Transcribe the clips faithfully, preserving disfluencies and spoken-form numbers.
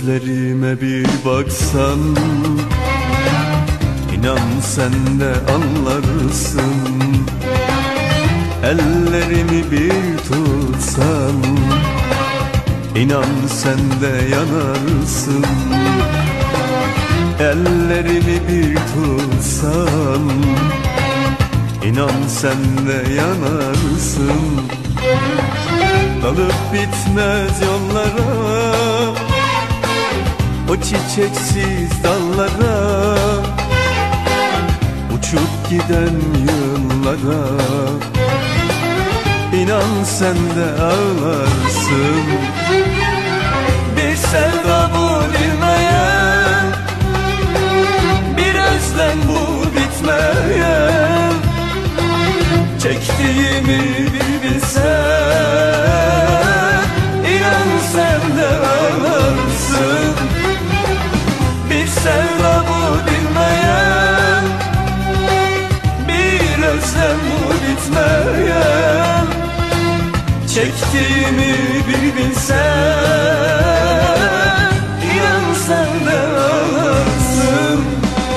Gözlerime bir baksan, İnan sen de anlarsın. Ellerimi bir tutsan, İnan sen de yanarsın. Ellerimi bir tutsan, İnan sen de yanarsın. Dalıp bitmez yollara, o çiçeksiz dallara, uçup giden yıllara, İnan sen de ağlarsın. Bir sevda bu bilmeyen, bir özlem bu bitmeyen, çektiğimi bir bilsen, İnan sen de ağlarsın. Bir sevda bu bilmeyen, bir özlem bu bitmeyen, çektiğimi bir bilsen, İnan sen de ağlarsın.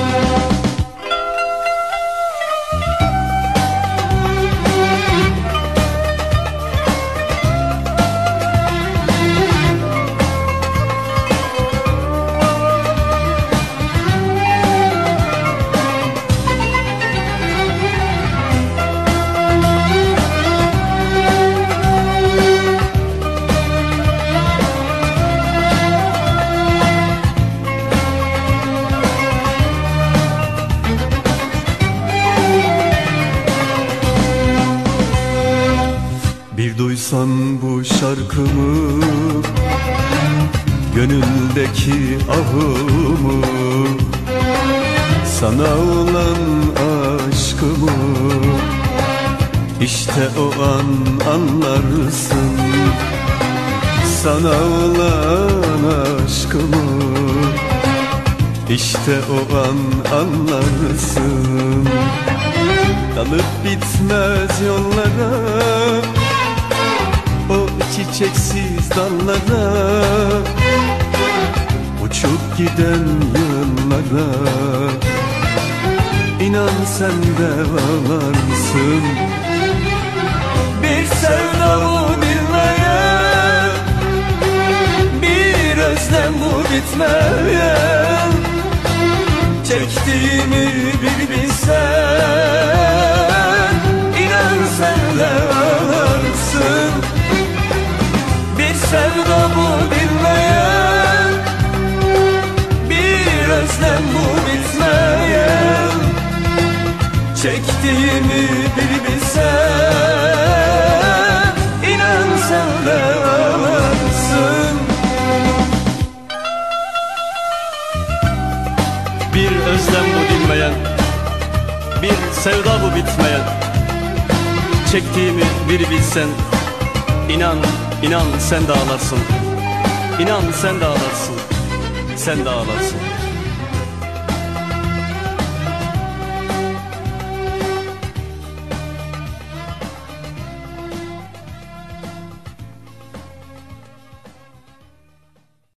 Bir duysan bu şarkımı, gönüldeki ahımı, sana olan aşkımı, işte o an anlarsın. Sana olan aşkımı, işte o an anlarsın. Dalıp bitmez yollara, o çiçeksiz dallara, uçup giden yıllara, İnan sen de ağlarsın. Bir sevda bu bilmeyen, bir özlem bu bitmeyen, çektiğimi bir bilsen, İnan sen de ağlarsın. Bir sevda bu bilmeyen, bir özlem bu bitmeyen, çektiğimi bir bilsen, İnan sen de ağlarsın. Bir özlem bu dinmeyen, bir sevda bu bitmeyen, çektiğimi bir bilsen, İnan, inan sen de ağlarsın. İnan sen de ağlarsın. Sen de ağlarsın.